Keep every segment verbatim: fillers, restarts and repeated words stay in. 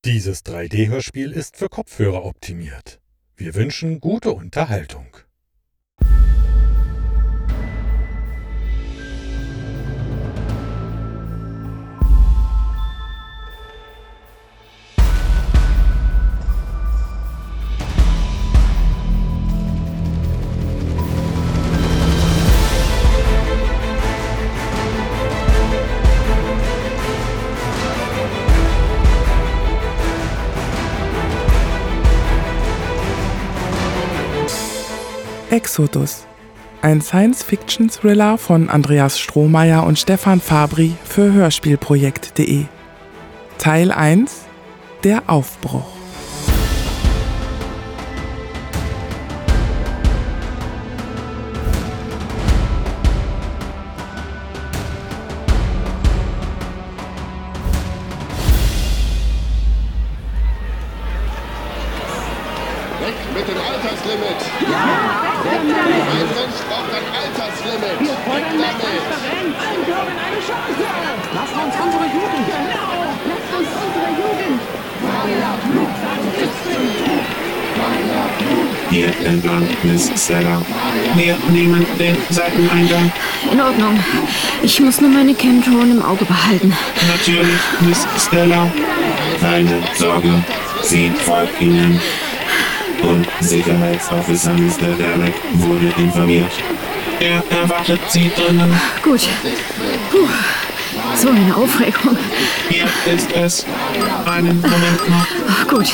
Dieses drei D-Hörspiel ist für Kopfhörer optimiert. Wir wünschen gute Unterhaltung. Exodus, ein Science-Fiction-Thriller von Andreas Strohmeier und Stefan Fabri für Hörspielprojekt punkt de. Teil eins: Der Aufbruch. Weg mit dem Alterslimit! Ja, Kein Mensch braucht ein Alterslimit! wir fordern mehr Transparenz. Allen Bürgern eine Chance. Lasst uns unsere Jugend. Genau, lasst uns unsere Jugend. Weiler Blut bis zum Tod. Weiler Blut. Hier entlang, Miss Stella. Wir nehmen den Seiteneingang. In Ordnung. Ich muss nur meine Chemtron im Auge behalten. Natürlich, Miss Stella. Keine Sorge, sie folgt Ihnen. Und Sicherheitsofficer Mister Derek wurde informiert. Er erwartet Sie drinnen. Gut. Puh. So eine Aufregung. Hier ist es. Einen Moment noch. Ach, gut.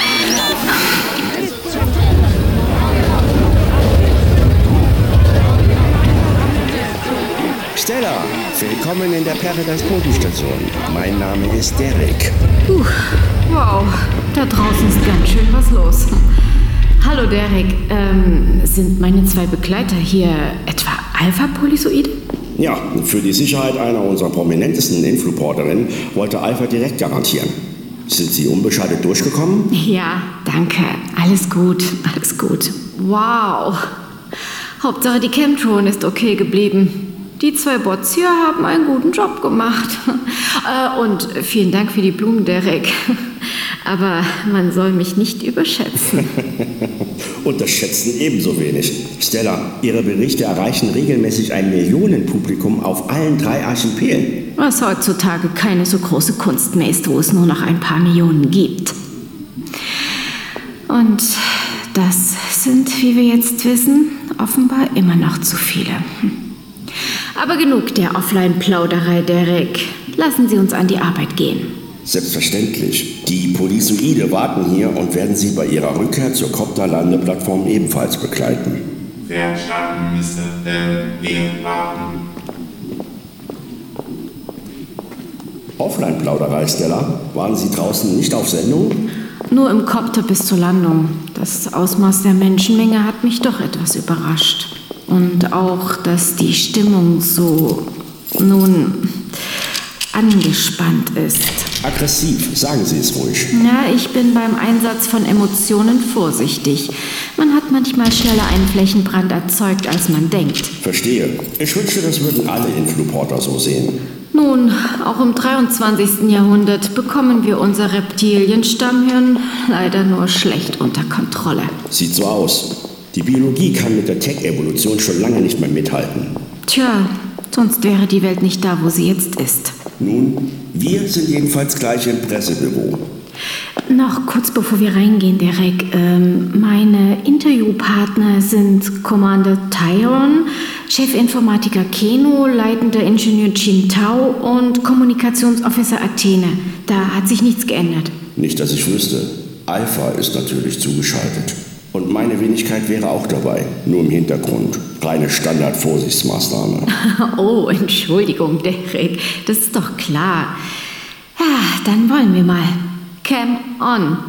Stella, willkommen in der Paradise Bodenstation. Mein Name ist Derek. Puh. Wow, da draußen ist ganz schön was los. Hallo Derek, ähm, sind meine zwei Begleiter hier etwa Alpha-Polysoide? Ja, für die Sicherheit einer unserer prominentesten Influporterinnen wollte Alpha direkt garantieren. Sind Sie unbeschadet durchgekommen? Ja, danke. Alles gut, alles gut. Wow. Hauptsache die Chemtron ist okay geblieben. Die zwei Bots hier haben einen guten Job gemacht. äh, und vielen Dank für die Blumen, Derek. Aber man soll mich nicht überschätzen. Unterschätzen ebenso wenig. Stella, Ihre Berichte erreichen regelmäßig ein Millionenpublikum auf allen drei Archipelen. Was heutzutage keine so große Kunst mehr ist, wo es nur noch ein paar Millionen gibt. Und das sind, wie wir jetzt wissen, offenbar immer noch zu viele. Aber genug der Offline-Plauderei, Derek. Lassen Sie uns an die Arbeit gehen. Selbstverständlich. Die Polysoide warten hier und werden Sie bei Ihrer Rückkehr zur Copter-Landeplattform ebenfalls begleiten. Verstanden, Mister Derek. Wir warten. Offline-Plauderei, Stella. Waren Sie draußen nicht auf Sendung? Nur im Copter bis zur Landung. Das Ausmaß der Menschenmenge hat mich doch etwas überrascht. Und auch, dass die Stimmung so, nun, angespannt ist. Aggressiv, sagen Sie es ruhig. Ja, ich bin beim Einsatz von Emotionen vorsichtig. Man hat manchmal schneller einen Flächenbrand erzeugt, als man denkt. Verstehe. Ich wünschte, das würden alle Influporter so sehen. Nun, auch im dreiundzwanzigsten Jahrhundert bekommen wir unser Reptilienstammhirn leider nur schlecht unter Kontrolle. Sieht so aus. Die Biologie kann mit der Tech-Evolution schon lange nicht mehr mithalten. Tja, sonst wäre die Welt nicht da, wo sie jetzt ist. Nun, wir sind jedenfalls gleich im Pressebüro. Noch kurz bevor wir reingehen, Derek. Ähm, meine Interviewpartner sind Commander Tyron, Chefinformatiker Keno, leitender Ingenieur Chin Tao und Kommunikationsofficer Athene. Da hat sich nichts geändert. Nicht, dass ich wüsste. Alpha ist natürlich zugeschaltet. Und meine Wenigkeit wäre auch dabei, nur im Hintergrund. Reine Standard-Vorsichtsmaßnahme. Oh, Entschuldigung, Derek, das ist doch klar. Ja, dann wollen wir mal. Cam on.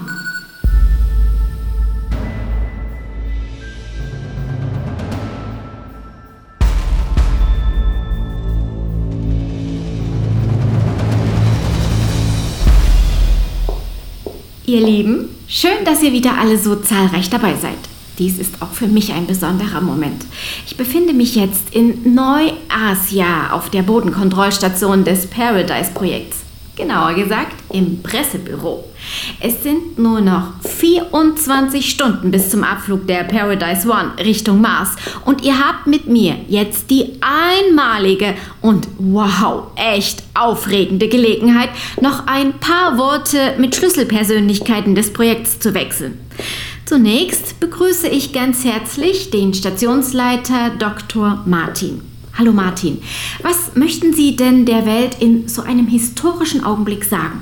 Ihr Lieben, schön, dass ihr wieder alle so zahlreich dabei seid. Dies ist auch für mich ein besonderer Moment. Ich befinde mich jetzt in Neu-Asia auf der Bodenkontrollstation des Paradise-Projekts. Genauer gesagt, im Pressebüro. Es sind nur noch vierundzwanzig Stunden bis zum Abflug der Paradise One Richtung Mars. Und ihr habt mit mir jetzt die einmalige und wow, echt aufregende Gelegenheit, noch ein paar Worte mit Schlüsselpersönlichkeiten des Projekts zu wechseln. Zunächst begrüße ich ganz herzlich den Stationsleiter Doktor Martin. Hallo Martin, was möchten Sie denn der Welt in so einem historischen Augenblick sagen?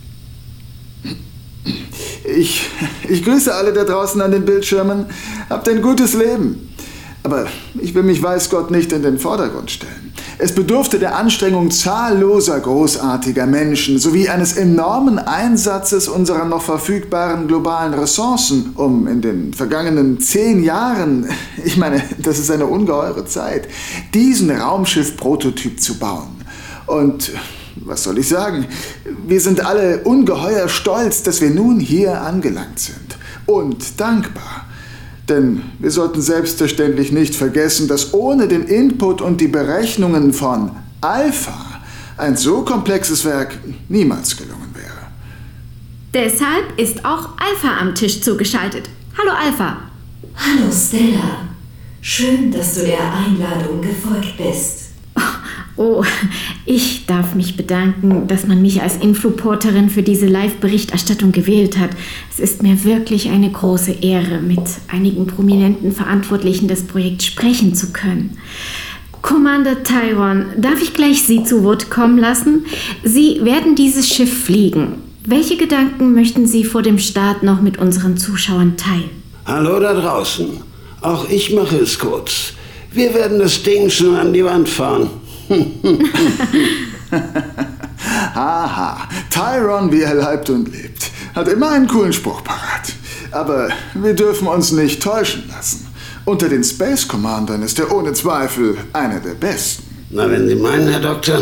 Ich, ich grüße alle da draußen an den Bildschirmen. Habt ein gutes Leben. Aber ich will mich weiß Gott nicht in den Vordergrund stellen. Es bedurfte der Anstrengung zahlloser großartiger Menschen sowie eines enormen Einsatzes unserer noch verfügbaren globalen Ressourcen, um in den vergangenen zehn Jahren, ich meine, das ist eine ungeheure Zeit, diesen Raumschiff-Prototyp zu bauen. Und was soll ich sagen? Wir sind alle ungeheuer stolz, dass wir nun hier angelangt sind. Und dankbar. Denn wir sollten selbstverständlich nicht vergessen, dass ohne den Input und die Berechnungen von Alpha ein so komplexes Werk niemals gelungen wäre. Deshalb ist auch Alpha am Tisch zugeschaltet. Hallo Alpha. Hallo Stella. Schön, dass du der Einladung gefolgt bist. Oh, ich darf mich bedanken, dass man mich als Influporterin für diese Live-Berichterstattung gewählt hat. Es ist mir wirklich eine große Ehre, mit einigen prominenten Verantwortlichen des Projekts sprechen zu können. Commander Tyron, darf ich gleich Sie zu Wort kommen lassen? Sie werden dieses Schiff fliegen. Welche Gedanken möchten Sie vor dem Start noch mit unseren Zuschauern teilen? Hallo da draußen. Auch ich mache es kurz. Wir werden das Ding schon an die Wand fahren. Haha, Tyron, wie er leibt und lebt, hat immer einen coolen Spruch parat. Aber wir dürfen uns nicht täuschen lassen. Unter den Space Commandern ist er ohne Zweifel einer der besten. Na, wenn Sie meinen, Herr Doktor.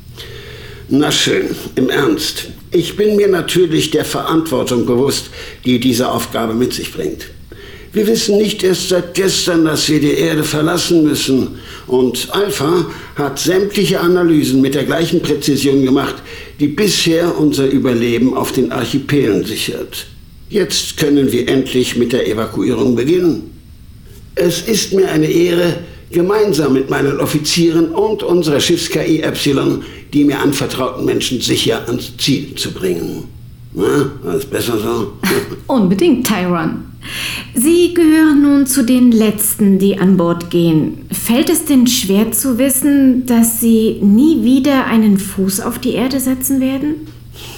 Na schön, im Ernst. Ich bin mir natürlich der Verantwortung bewusst, die diese Aufgabe mit sich bringt. Wir wissen nicht erst seit gestern, dass wir die Erde verlassen müssen. Und Alpha hat sämtliche Analysen mit der gleichen Präzision gemacht, die bisher unser Überleben auf den Archipelen sichert. Jetzt können wir endlich mit der Evakuierung beginnen. Es ist mir eine Ehre, gemeinsam mit meinen Offizieren und unserer Schiffs-K I Epsilon die mir anvertrauten Menschen sicher ans Ziel zu bringen. Na, war es besser so? Unbedingt, Tyron. Sie gehören nun zu den Letzten, die an Bord gehen. Fällt es denn schwer zu wissen, dass Sie nie wieder einen Fuß auf die Erde setzen werden?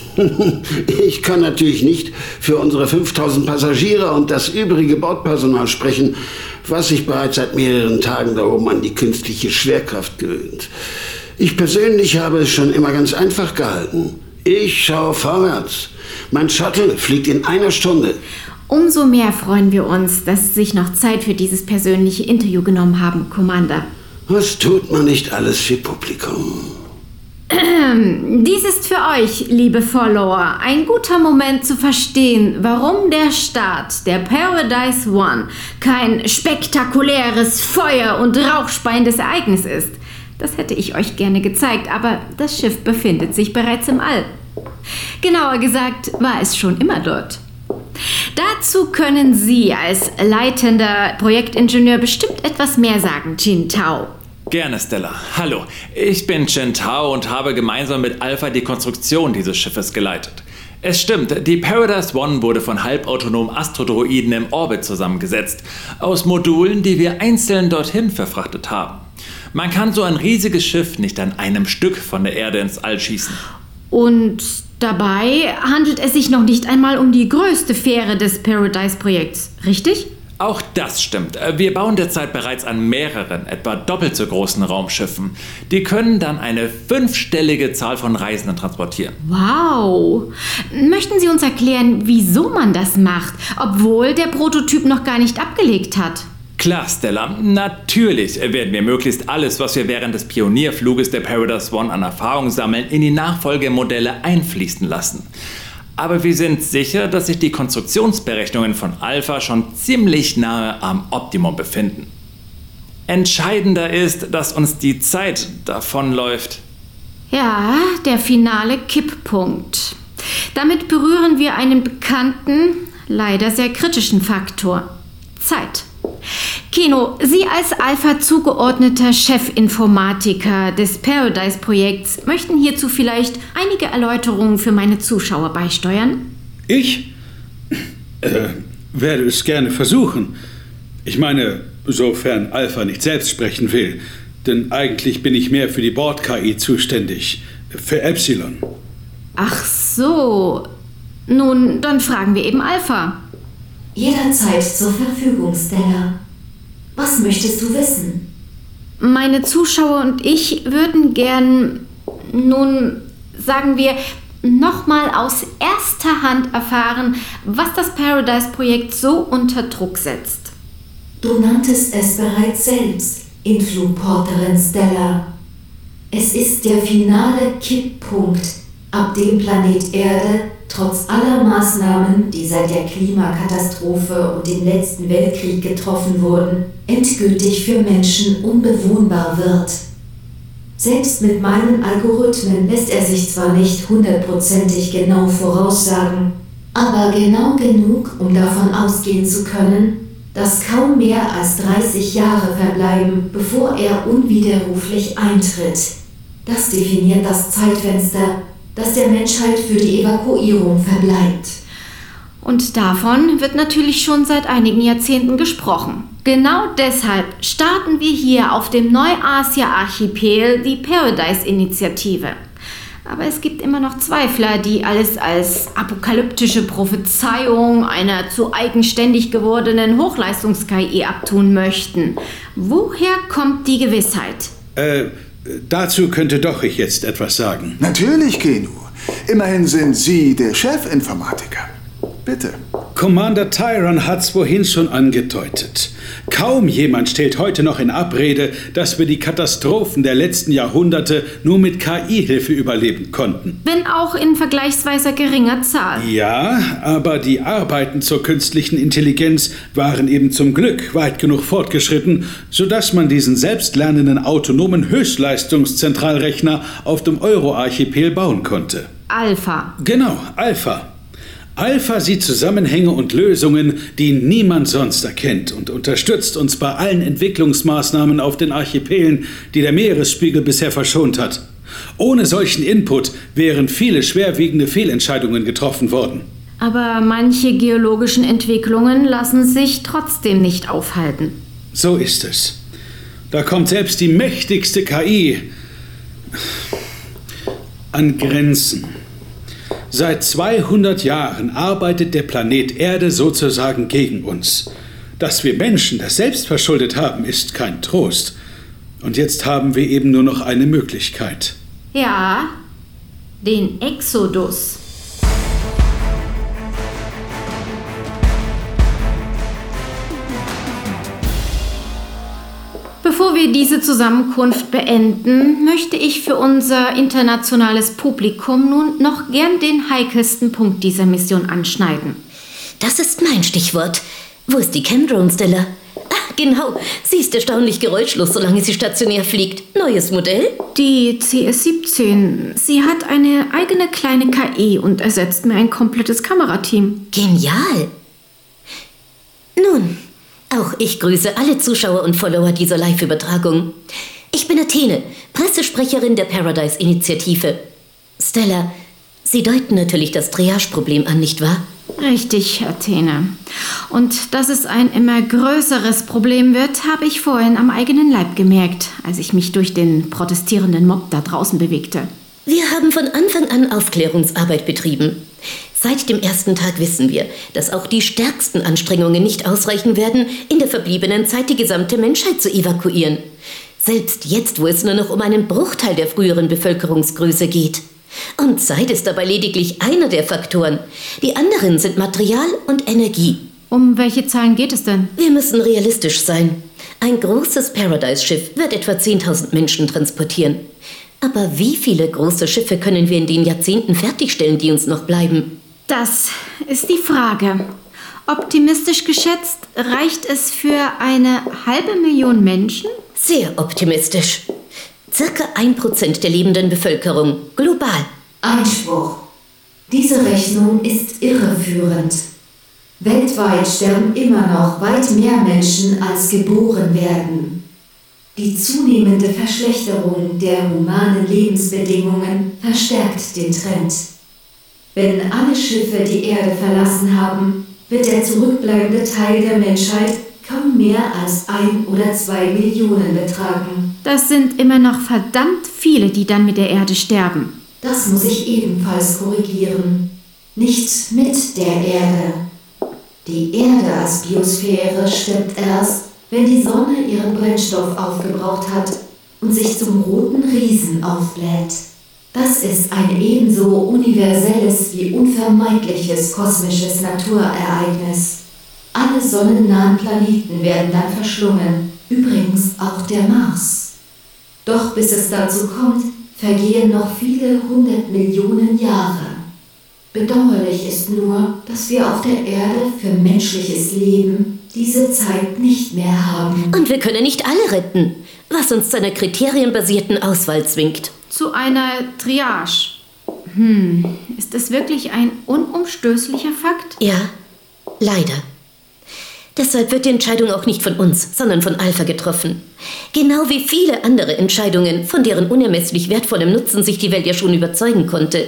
Ich kann natürlich nicht für unsere fünftausend Passagiere und das übrige Bordpersonal sprechen, was sich bereits seit mehreren Tagen da oben an die künstliche Schwerkraft gewöhnt. Ich persönlich habe es schon immer ganz einfach gehalten. Ich schaue vorwärts. Mein Shuttle fliegt in einer Stunde. Umso mehr freuen wir uns, dass Sie sich noch Zeit für dieses persönliche Interview genommen haben, Commander. Was tut man nicht alles für Publikum? Dies ist für euch, liebe Follower, ein guter Moment zu verstehen, warum der Start der Paradise One kein spektakuläres, feuer- und rauchspeiendes Ereignis ist. Das hätte ich euch gerne gezeigt, aber das Schiff befindet sich bereits im All. Genauer gesagt war es schon immer dort. Dazu können Sie als leitender Projektingenieur bestimmt etwas mehr sagen, Jin Tao. Gerne, Stella. Hallo, ich bin Jin Tao und habe gemeinsam mit Alpha die Konstruktion dieses Schiffes geleitet. Es stimmt, die Paradise One wurde von halbautonomen Astrodroiden im Orbit zusammengesetzt, aus Modulen, die wir einzeln dorthin verfrachtet haben. Man kann so ein riesiges Schiff nicht an einem Stück von der Erde ins All schießen. Und dabei handelt es sich noch nicht einmal um die größte Fähre des Paradise-Projekts, richtig? Auch das stimmt. Wir bauen derzeit bereits an mehreren, etwa doppelt so großen Raumschiffen. Die können dann eine fünfstellige Zahl von Reisenden transportieren. Wow! Möchten Sie uns erklären, wieso man das macht, obwohl der Prototyp noch gar nicht abgelegt hat? Klar, Stella. Natürlich werden wir möglichst alles, was wir während des Pionierfluges der Paradise One an Erfahrung sammeln, in die Nachfolgemodelle einfließen lassen. Aber wir sind sicher, dass sich die Konstruktionsberechnungen von Alpha schon ziemlich nahe am Optimum befinden. Entscheidender ist, dass uns die Zeit davonläuft. Ja, der finale Kipppunkt. Damit berühren wir einen bekannten, leider sehr kritischen Faktor. Zeit. Keno, Sie als Alpha zugeordneter Chefinformatiker des Paradise-Projekts möchten hierzu vielleicht einige Erläuterungen für meine Zuschauer beisteuern? Ich? Äh, werde es gerne versuchen. Ich meine, sofern Alpha nicht selbst sprechen will. Denn eigentlich bin ich mehr für die Bord-K I zuständig. Für Epsilon. Ach so. Nun, dann fragen wir eben Alpha. Jederzeit zur Verfügung, Stella. Was möchtest du wissen? Meine Zuschauer und ich würden gern, nun, sagen wir, nochmal aus erster Hand erfahren, was das Paradise-Projekt so unter Druck setzt. Du nanntest es bereits selbst, Influporterin Stella. Es ist der finale Kipppunkt, ab dem Planet Erde trotz aller Maßnahmen, die seit der Klimakatastrophe und dem letzten Weltkrieg getroffen wurden, endgültig für Menschen unbewohnbar wird. Selbst mit meinen Algorithmen lässt er sich zwar nicht hundertprozentig genau voraussagen, aber genau genug, um davon ausgehen zu können, dass kaum mehr als dreißig Jahre verbleiben, bevor er unwiderruflich eintritt. Das definiert das Zeitfenster, das der Menschheit für die Evakuierung verbleibt. Und davon wird natürlich schon seit einigen Jahrzehnten gesprochen. Genau deshalb starten wir hier auf dem Neu-Asia-Archipel die Paradise-Initiative. Aber es gibt immer noch Zweifler, die alles als apokalyptische Prophezeiung einer zu eigenständig gewordenen Hochleistungs-K I abtun möchten. Woher kommt die Gewissheit? Äh, dazu könnte doch ich jetzt etwas sagen. Natürlich, Keno. Immerhin sind Sie der Chefinformatiker. Bitte. Commander Tyron hat's vorhin schon angedeutet. Kaum jemand stellt heute noch in Abrede, dass wir die Katastrophen der letzten Jahrhunderte nur mit K I-Hilfe überleben konnten. Wenn auch in vergleichsweise geringer Zahl. Ja, aber die Arbeiten zur künstlichen Intelligenz waren eben zum Glück weit genug fortgeschritten, sodass man diesen selbstlernenden autonomen Höchstleistungszentralrechner auf dem Euro-Archipel bauen konnte. Alpha. Genau, Alpha. Alpha sieht Zusammenhänge und Lösungen, die niemand sonst erkennt und unterstützt uns bei allen Entwicklungsmaßnahmen auf den Archipelen, die der Meeresspiegel bisher verschont hat. Ohne solchen Input wären viele schwerwiegende Fehlentscheidungen getroffen worden. Aber manche geologischen Entwicklungen lassen sich trotzdem nicht aufhalten. So ist es. Da kommt selbst die mächtigste K I an Grenzen. Seit zweihundert Jahren arbeitet der Planet Erde sozusagen gegen uns. Dass wir Menschen das selbst verschuldet haben, ist kein Trost. Und jetzt haben wir eben nur noch eine Möglichkeit. Ja, den Exodus. Bevor wir diese Zusammenkunft beenden, möchte ich für unser internationales Publikum nun noch gern den heikelsten Punkt dieser Mission anschneiden. Das ist mein Stichwort. Wo ist die Chemdrone, Stella? Ah, genau. Sie ist erstaunlich geräuschlos, solange sie stationär fliegt. Neues Modell? Die C S siebzehn. Sie hat eine eigene kleine K I und ersetzt mir ein komplettes Kamerateam. Genial. Nun, auch ich grüße alle Zuschauer und Follower dieser Live-Übertragung. Ich bin Athene, Pressesprecherin der Paradise-Initiative. Stella, Sie deuten natürlich das Triage-Problem an, nicht wahr? Richtig, Athene. Und dass es ein immer größeres Problem wird, habe ich vorhin am eigenen Leib gemerkt, als ich mich durch den protestierenden Mob da draußen bewegte. Wir haben von Anfang an Aufklärungsarbeit betrieben. Seit dem ersten Tag wissen wir, dass auch die stärksten Anstrengungen nicht ausreichen werden, in der verbliebenen Zeit die gesamte Menschheit zu evakuieren. Selbst jetzt, wo es nur noch um einen Bruchteil der früheren Bevölkerungsgröße geht. Und Zeit ist dabei lediglich einer der Faktoren. Die anderen sind Material und Energie. Um welche Zahlen geht es denn? Wir müssen realistisch sein. Ein großes Paradise-Schiff wird etwa zehntausend Menschen transportieren. Aber wie viele große Schiffe können wir in den Jahrzehnten fertigstellen, die uns noch bleiben? Das ist die Frage. Optimistisch geschätzt, reicht es für eine halbe Million Menschen? Sehr optimistisch. Circa ein Prozent der lebenden Bevölkerung, global. Einspruch. Diese Rechnung ist irreführend. Weltweit sterben immer noch weit mehr Menschen, als geboren werden. Die zunehmende Verschlechterung der humanen Lebensbedingungen verstärkt den Trend. Wenn alle Schiffe die Erde verlassen haben, wird der zurückbleibende Teil der Menschheit kaum mehr als ein oder zwei Millionen betragen. Das sind immer noch verdammt viele, die dann mit der Erde sterben. Das muss ich ebenfalls korrigieren. Nicht mit der Erde. Die Erde als Biosphäre stirbt erst, wenn die Sonne ihren Brennstoff aufgebraucht hat und sich zum roten Riesen aufbläht. Das ist ein ebenso universelles wie unvermeidliches kosmisches Naturereignis. Alle sonnennahen Planeten werden dann verschlungen, übrigens auch der Mars. Doch bis es dazu kommt, vergehen noch viele hundert Millionen Jahre. Bedauerlich ist nur, dass wir auf der Erde für menschliches Leben diese Zeit nicht mehr haben. Und wir können nicht alle retten, was uns zu einer kriterienbasierten Auswahl zwingt. Zu einer Triage. Hm, ist das wirklich ein unumstößlicher Fakt? Ja, leider. Deshalb wird die Entscheidung auch nicht von uns, sondern von Alpha getroffen. Genau wie viele andere Entscheidungen, von deren unermesslich wertvollem Nutzen sich die Welt ja schon überzeugen konnte.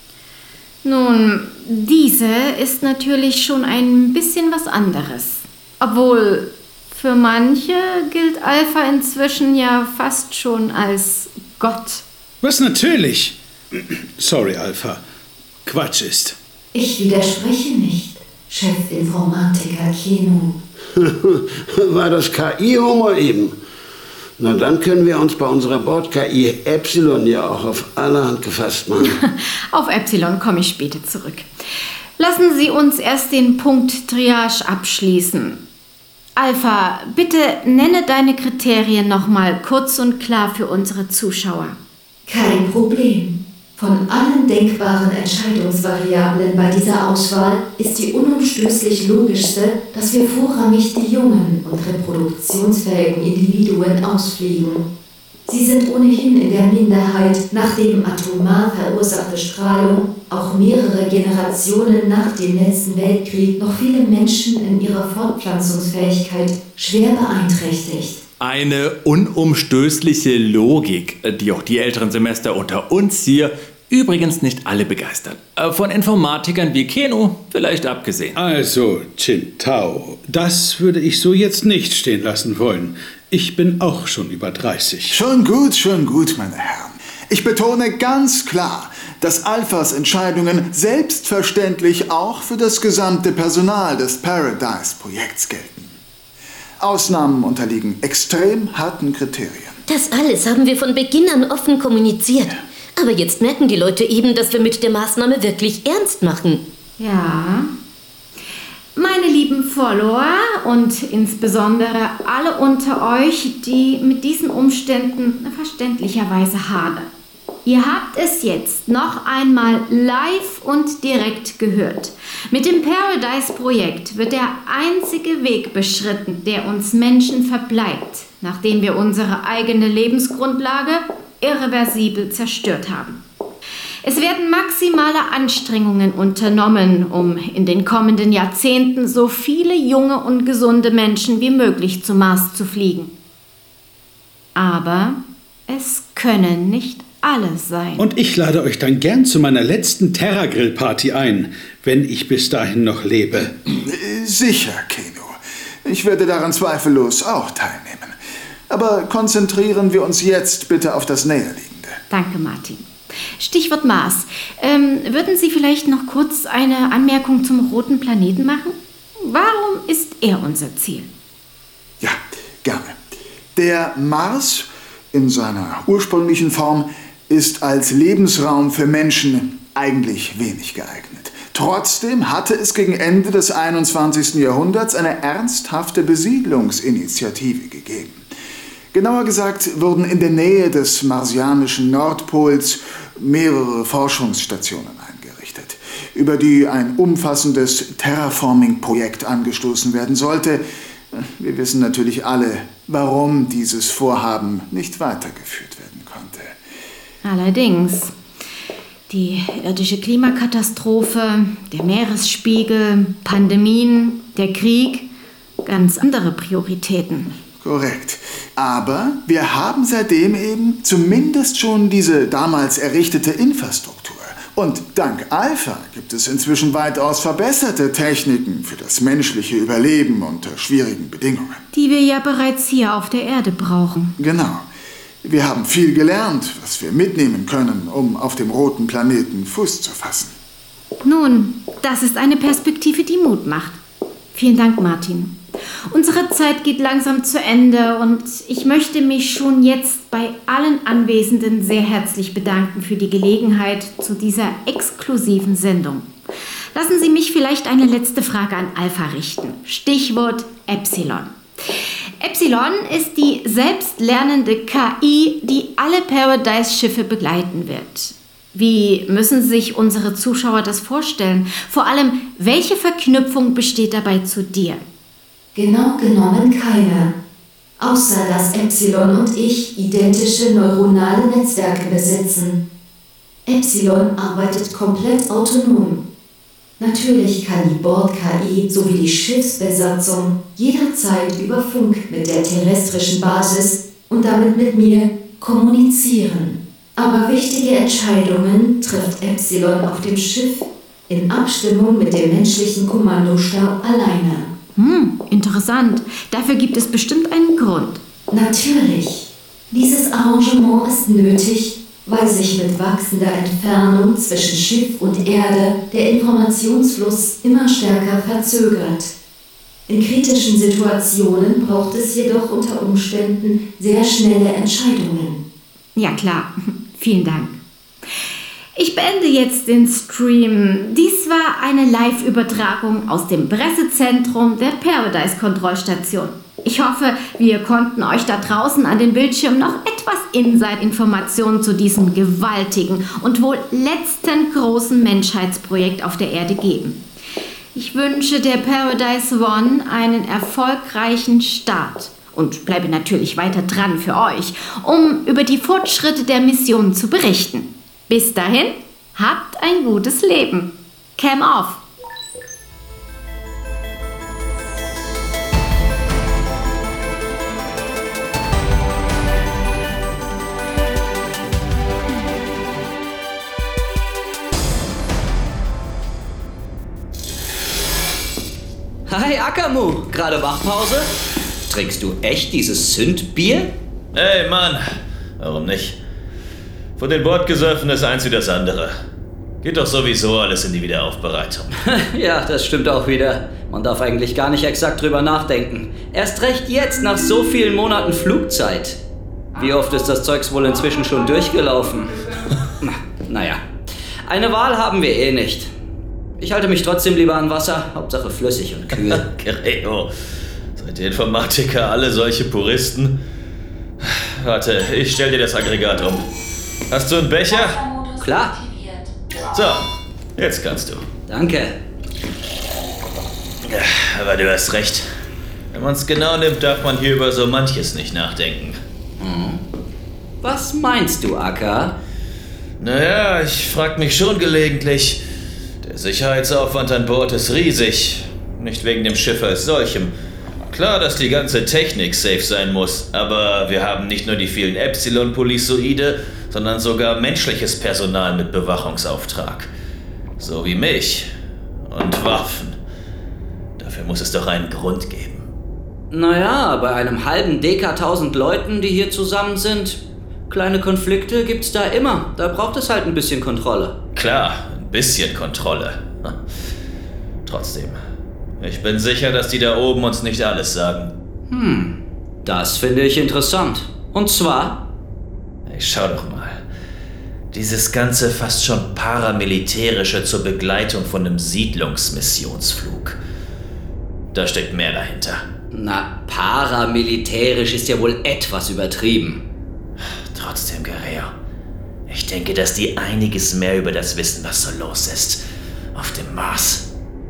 Nun, diese ist natürlich schon ein bisschen was anderes. Obwohl, für manche gilt Alpha inzwischen ja fast schon als Gott. Was natürlich, sorry Alpha, Quatsch ist. Ich widerspreche nicht, Chefinformatiker Keno. War das K I-Humor eben? Na, dann können wir uns bei unserer Bord-K I Epsilon ja auch auf allerhand gefasst machen. Auf Epsilon komme ich später zurück. Lassen Sie uns erst den Punkt Triage abschließen. Alpha, bitte nenne deine Kriterien nochmal kurz und klar für unsere Zuschauer. Kein Problem. Von allen denkbaren Entscheidungsvariablen bei dieser Auswahl ist die unumstößlich logischste, dass wir vorrangig die jungen und reproduktionsfähigen Individuen ausfliegen. Sie sind ohnehin in der Minderheit, nachdem atomar verursachte Strahlung auch mehrere Generationen nach dem letzten Weltkrieg noch viele Menschen in ihrer Fortpflanzungsfähigkeit schwer beeinträchtigt. Eine unumstößliche Logik, die auch die älteren Semester unter uns hier übrigens nicht alle begeistern. Von Informatikern wie Keno vielleicht abgesehen. Also, Qin-Tao, das würde ich so jetzt nicht stehen lassen wollen. Ich bin auch schon über dreißig. Schon gut, schon gut, meine Herren. Ich betone ganz klar, dass Alphas Entscheidungen selbstverständlich auch für das gesamte Personal des Paradise-Projekts gelten. Ausnahmen unterliegen extrem harten Kriterien. Das alles haben wir von Beginn an offen kommuniziert. Aber jetzt merken die Leute eben, dass wir mit der Maßnahme wirklich ernst machen. Ja. Meine lieben Follower und insbesondere alle unter euch, die mit diesen Umständen verständlicherweise hadern. Ihr habt es jetzt noch einmal live und direkt gehört. Mit dem Paradise-Projekt wird der einzige Weg beschritten, der uns Menschen verbleibt, nachdem wir unsere eigene Lebensgrundlage irreversibel zerstört haben. Es werden maximale Anstrengungen unternommen, um in den kommenden Jahrzehnten so viele junge und gesunde Menschen wie möglich zum Mars zu fliegen. Aber es können nicht alle sein. Und ich lade euch dann gern zu meiner letzten Terra-Grill-Party ein, wenn ich bis dahin noch lebe. Sicher, Keno. Ich werde daran zweifellos auch teilnehmen. Aber konzentrieren wir uns jetzt bitte auf das Näherliegende. Danke, Martin. Stichwort Mars. Ähm, würden Sie vielleicht noch kurz eine Anmerkung zum roten Planeten machen? Warum ist er unser Ziel? Ja, gerne. Der Mars in seiner ursprünglichen Form ist als Lebensraum für Menschen eigentlich wenig geeignet. Trotzdem hatte es gegen Ende des einundzwanzigsten Jahrhunderts eine ernsthafte Besiedlungsinitiative gegeben. Genauer gesagt wurden in der Nähe des marsianischen Nordpols mehrere Forschungsstationen eingerichtet, über die ein umfassendes Terraforming-Projekt angestoßen werden sollte. Wir wissen natürlich alle, warum dieses Vorhaben nicht weitergeführt werden konnte. Allerdings. Die irdische Klimakatastrophe, der Meeresspiegel, Pandemien, der Krieg, ganz andere Prioritäten. Korrekt. Aber wir haben seitdem eben zumindest schon diese damals errichtete Infrastruktur. Und dank Alpha gibt es inzwischen weitaus verbesserte Techniken für das menschliche Überleben unter schwierigen Bedingungen. Die wir ja bereits hier auf der Erde brauchen. Genau. Wir haben viel gelernt, was wir mitnehmen können, um auf dem roten Planeten Fuß zu fassen. Nun, das ist eine Perspektive, die Mut macht. Vielen Dank, Martin. Unsere Zeit geht langsam zu Ende und ich möchte mich schon jetzt bei allen Anwesenden sehr herzlich bedanken für die Gelegenheit zu dieser exklusiven Sendung. Lassen Sie mich vielleicht eine letzte Frage an Alpha richten. Stichwort Epsilon. Epsilon ist die selbstlernende K I, die alle Paradise-Schiffe begleiten wird. Wie müssen sich unsere Zuschauer das vorstellen? Vor allem, welche Verknüpfung besteht dabei zu dir? Genau genommen keine. Außer dass Epsilon und ich identische neuronale Netzwerke besitzen. Epsilon arbeitet komplett autonom. Natürlich kann die Bord-K I sowie die Schiffsbesatzung jederzeit über Funk mit der terrestrischen Basis und damit mit mir kommunizieren. Aber wichtige Entscheidungen trifft Epsilon auf dem Schiff in Abstimmung mit dem menschlichen Kommandostab alleine. Hm, interessant. Dafür gibt es bestimmt einen Grund. Natürlich. Dieses Arrangement ist nötig, weil sich mit wachsender Entfernung zwischen Schiff und Erde der Informationsfluss immer stärker verzögert. In kritischen Situationen braucht es jedoch unter Umständen sehr schnelle Entscheidungen. Ja klar, vielen Dank. Ich beende jetzt den Stream. Dies war eine Live-Übertragung aus dem Pressezentrum der Paradise-Kontrollstation. Ich hoffe, wir konnten euch da draußen an den Bildschirmen noch etwas Inside-Informationen zu diesem gewaltigen und wohl letzten großen Menschheitsprojekt auf der Erde geben. Ich wünsche der Paradise One einen erfolgreichen Start und bleibe natürlich weiter dran für euch, um über die Fortschritte der Mission zu berichten. Bis dahin, habt ein gutes Leben. Cam off! Hi Akamu, gerade Wachpause? Trinkst du echt dieses Sündbier? Hey Mann, warum nicht? Von den Bordgesöffen ist eins wie das andere. Geht doch sowieso alles in die Wiederaufbereitung. Ja, das stimmt auch wieder. Man darf eigentlich gar nicht exakt drüber nachdenken. Erst recht jetzt, nach so vielen Monaten Flugzeit. Wie oft ist das Zeugs wohl inzwischen schon durchgelaufen? Na, naja, eine Wahl haben wir eh nicht. Ich halte mich trotzdem lieber an Wasser, Hauptsache flüssig und kühl. Greo, seid ihr Informatiker alle solche Puristen? Warte, ich stell dir das Aggregat um. Hast du einen Becher? Klar. So, jetzt kannst du. Danke. Ja, aber du hast recht. Wenn man es genau nimmt, darf man hier über so manches nicht nachdenken. Hm. Was meinst du, Akka? Naja, ich frag mich schon gelegentlich. Der Sicherheitsaufwand an Bord ist riesig. Nicht wegen dem Schiff als solchem. Klar, dass die ganze Technik safe sein muss, aber wir haben nicht nur die vielen Epsilon-Polysoide, sondern sogar menschliches Personal mit Bewachungsauftrag. So wie mich. Und Waffen. Dafür muss es doch einen Grund geben. Naja, bei einem halben Deka tausend Leuten, die hier zusammen sind, kleine Konflikte gibt's da immer. Da braucht es halt ein bisschen Kontrolle. Klar, ein bisschen Kontrolle. Trotzdem. Ich bin sicher, dass die da oben uns nicht alles sagen. Hm, das finde ich interessant. Und zwar? Hey, schau doch mal. Dieses ganze fast schon paramilitärische zur Begleitung von einem Siedlungsmissionsflug. Da steckt mehr dahinter. Na, paramilitärisch ist ja wohl etwas übertrieben. Trotzdem, Guerrero. Ich denke, dass die einiges mehr über das wissen, was so los ist. Auf dem Mars.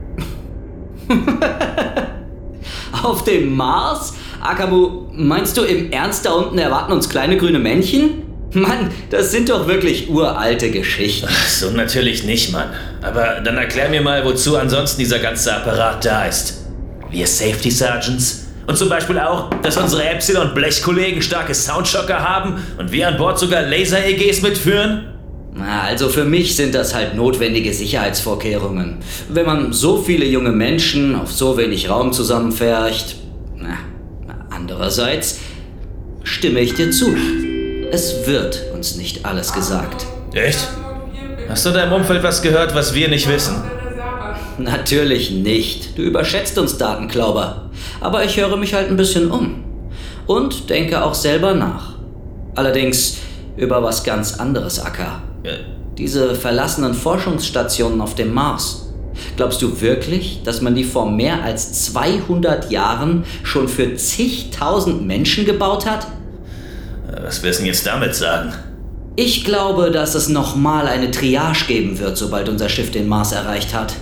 Auf dem Mars? Akamu, meinst du im Ernst, da unten erwarten uns kleine grüne Männchen? Mann, das sind doch wirklich uralte Geschichten. Ach, so natürlich nicht, Mann. Aber dann erklär mir mal, wozu ansonsten dieser ganze Apparat da ist. Wir Safety Sergeants? Und zum Beispiel auch, dass unsere Epsilon-Blech-Kollegen starke Soundshocker haben und wir an Bord sogar Laser-E Gs mitführen? Na, also für mich sind das halt notwendige Sicherheitsvorkehrungen. Wenn man so viele junge Menschen auf so wenig Raum zusammenfärcht. Na, andererseits stimme ich dir zu. Es wird uns nicht alles gesagt. Echt? Hast du in deinem Umfeld was gehört, was wir nicht wissen? Natürlich nicht. Du überschätzt uns, Datenklauber. Aber ich höre mich halt ein bisschen um. Und denke auch selber nach. Allerdings über was ganz anderes, Acker. Ja. Diese verlassenen Forschungsstationen auf dem Mars. Glaubst du wirklich, dass man die vor mehr als zweihundert Jahren schon für zigtausend Menschen gebaut hat? Was willst du jetzt damit sagen? Ich glaube, dass es nochmal eine Triage geben wird, sobald unser Schiff den Mars erreicht hat.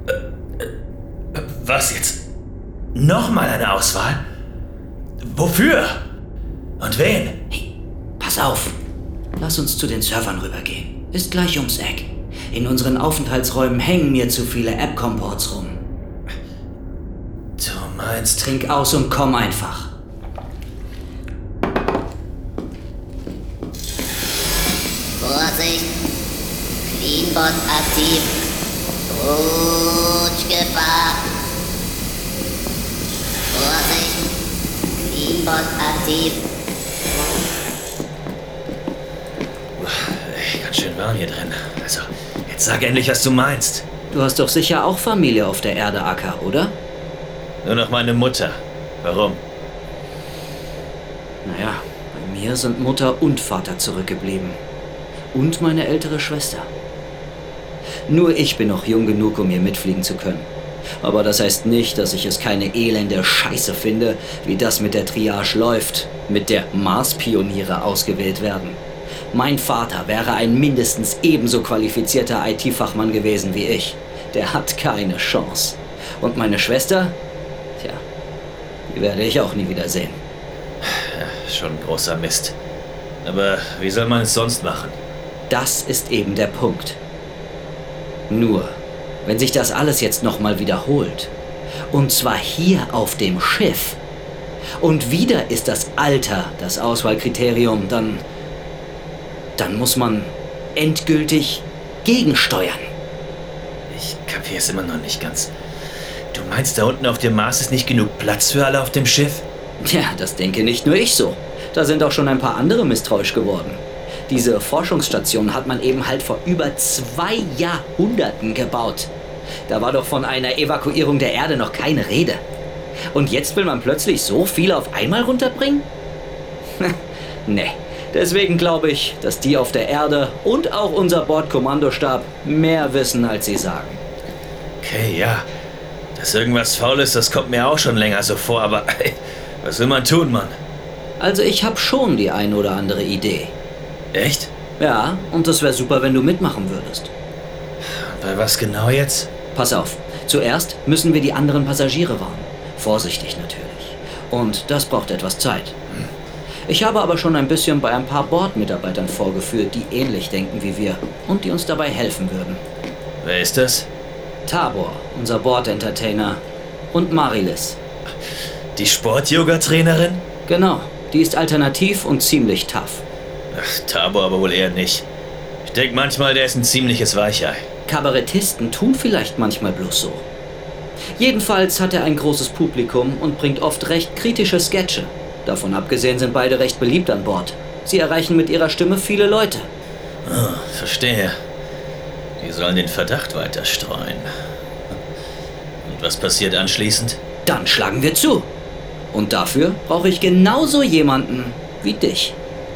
Was jetzt? Nochmal eine Auswahl? Wofür? Und wen? Hey, pass auf. Lass uns zu den Servern rübergehen. Ist gleich ums Eck. In unseren Aufenthaltsräumen hängen mir zu viele App-Comports rum. Du meinst... Trink aus und komm einfach. Vorsicht! Cleanbot aktiv. Rutschgefahr. Vorsicht! Cleanbot aktiv. Ganz schön warm hier drin. Also, jetzt sag endlich, was du meinst. Du hast doch sicher auch Familie auf der Erde, Acker, oder? Nur noch meine Mutter. Warum? Naja, bei mir sind Mutter und Vater zurückgeblieben. Und meine ältere Schwester. Nur ich bin noch jung genug, um hier mitfliegen zu können. Aber das heißt nicht, dass ich es keine elende Scheiße finde, wie das mit der Triage läuft, mit der Mars-Pioniere ausgewählt werden. Mein Vater wäre ein mindestens ebenso qualifizierter I T-Fachmann gewesen wie ich. Der hat keine Chance. Und meine Schwester? Tja, die werde ich auch nie wiedersehen. Ja, schon ein großer Mist. Aber wie soll man es sonst machen? Das ist eben der Punkt. Nur, wenn sich das alles jetzt nochmal wiederholt, und zwar hier auf dem Schiff, und wieder ist das Alter das Auswahlkriterium, dann, dann muss man endgültig gegensteuern. Ich kapiere es immer noch nicht ganz. Du meinst, da unten auf dem Mars ist nicht genug Platz für alle auf dem Schiff? Ja, das denke nicht nur ich so. Da sind auch schon ein paar andere misstrauisch geworden. Diese Forschungsstation hat man eben halt vor über zwei Jahrhunderten gebaut. Da war doch von einer Evakuierung der Erde noch keine Rede. Und jetzt will man plötzlich so viel auf einmal runterbringen? Nee, deswegen glaube ich, dass die auf der Erde und auch unser Bordkommandostab mehr wissen, als sie sagen. Okay, ja. Dass irgendwas faul ist, das kommt mir auch schon länger so vor, aber ey, was will man tun, Mann? Also ich habe schon die ein oder andere Idee. Echt? Ja, und es wäre super, wenn du mitmachen würdest. Bei was genau jetzt? Pass auf, zuerst müssen wir die anderen Passagiere warnen. Vorsichtig natürlich. Und das braucht etwas Zeit. Ich habe aber schon ein bisschen bei ein paar Bordmitarbeitern vorgeführt, die ähnlich denken wie wir und die uns dabei helfen würden. Wer ist das? Tabor, unser Bord-Entertainer. Und Marilis. Die Sport-Yoga-Trainerin? Genau, die ist alternativ und ziemlich tough. Ach, Tabor aber wohl eher nicht. Ich denke manchmal, der ist ein ziemliches Weichei. Kabarettisten tun vielleicht manchmal bloß so. Jedenfalls hat er ein großes Publikum und bringt oft recht kritische Sketche. Davon abgesehen sind beide recht beliebt an Bord. Sie erreichen mit ihrer Stimme viele Leute. Oh, verstehe. Die sollen den Verdacht weiter streuen. Und was passiert anschließend? Dann schlagen wir zu. Und dafür brauche ich genauso jemanden wie dich.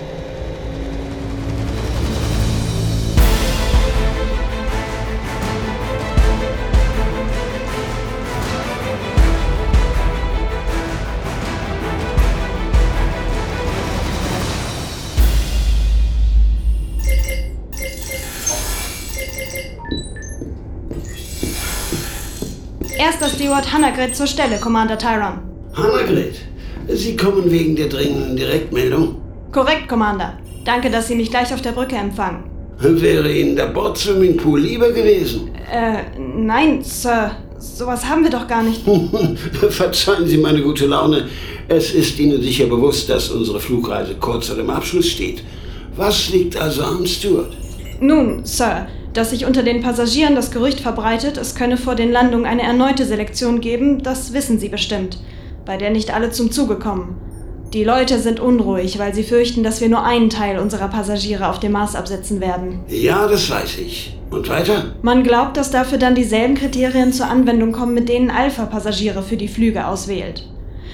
Erster Steward Hannagrid zur Stelle, Commander Tyron. Hannagrid, Sie kommen wegen der dringenden Direktmeldung? Korrekt, Commander. Danke, dass Sie mich gleich auf der Brücke empfangen. Wäre Ihnen der Bord-Swimmingpool lieber gewesen? Äh, nein, Sir. Sowas haben wir doch gar nicht. Verzeihen Sie meine gute Laune. Es ist Ihnen sicher bewusst, dass unsere Flugreise kurz vor dem Abschluss steht. Was liegt also am Steward? Nun, Sir, dass sich unter den Passagieren das Gerücht verbreitet, es könne vor den Landungen eine erneute Selektion geben, das wissen Sie bestimmt, bei der nicht alle zum Zuge kommen. Die Leute sind unruhig, weil sie fürchten, dass wir nur einen Teil unserer Passagiere auf dem Mars absetzen werden. Ja, das weiß ich. Und weiter? Man glaubt, dass dafür dann dieselben Kriterien zur Anwendung kommen, mit denen Alpha-Passagiere für die Flüge auswählt.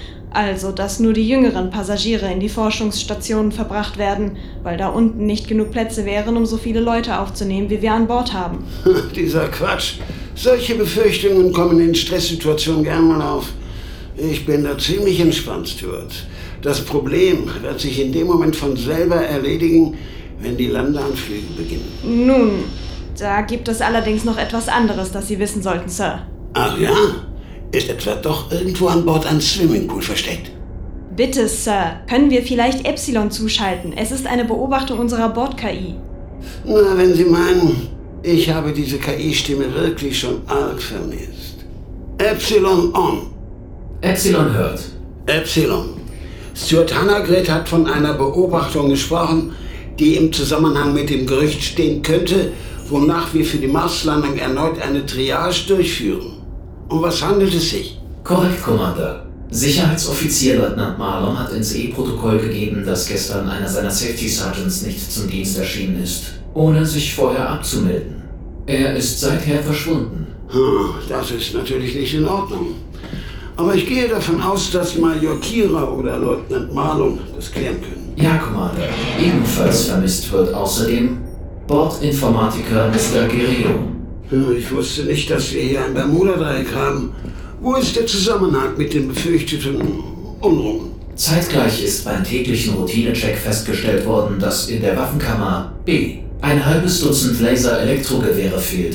Also, dass nur die jüngeren Passagiere in die Forschungsstationen verbracht werden, weil da unten nicht genug Plätze wären, um so viele Leute aufzunehmen, wie wir an Bord haben. Dieser Quatsch. Solche Befürchtungen kommen in Stresssituationen gern mal auf. Ich bin da ziemlich entspannt, Stuart. Das Problem wird sich in dem Moment von selber erledigen, wenn die Landeanflüge beginnen. Nun, da gibt es allerdings noch etwas anderes, das Sie wissen sollten, Sir. Ach ja? Ist etwa doch irgendwo an Bord ein Swimmingpool versteckt? Bitte, Sir, können wir vielleicht Epsilon zuschalten? Es ist eine Beobachtung unserer Bord-K I. Na, wenn Sie meinen, ich habe diese K I-Stimme wirklich schon arg vermisst. Epsilon on. Epsilon hört. Epsilon. Stuart Hannagret hat von einer Beobachtung gesprochen, die im Zusammenhang mit dem Gerücht stehen könnte, wonach wir für die Marslandung erneut eine Triage durchführen. Um was handelt es sich? Korrekt, Commander. Sicherheitsoffizier Leutnant Marlon hat ins E-Protokoll gegeben, dass gestern einer seiner Safety Sergeants nicht zum Dienst erschienen ist, ohne sich vorher abzumelden. Er ist seither verschwunden. Hm, das ist natürlich nicht in Ordnung. Aber ich gehe davon aus, dass Major Kira oder Leutnant Marlon das klären können. Ja, Commander. Ebenfalls vermisst wird außerdem Bordinformatiker Mister Guerrero. Ich wusste nicht, dass wir hier ein Bermuda-Dreieck haben. Wo ist der Zusammenhang mit den befürchteten Unruhen? Zeitgleich ist beim täglichen Routinecheck festgestellt worden, dass in der Waffenkammer B ein halbes Dutzend Laser-Elektrogewehre fehlt.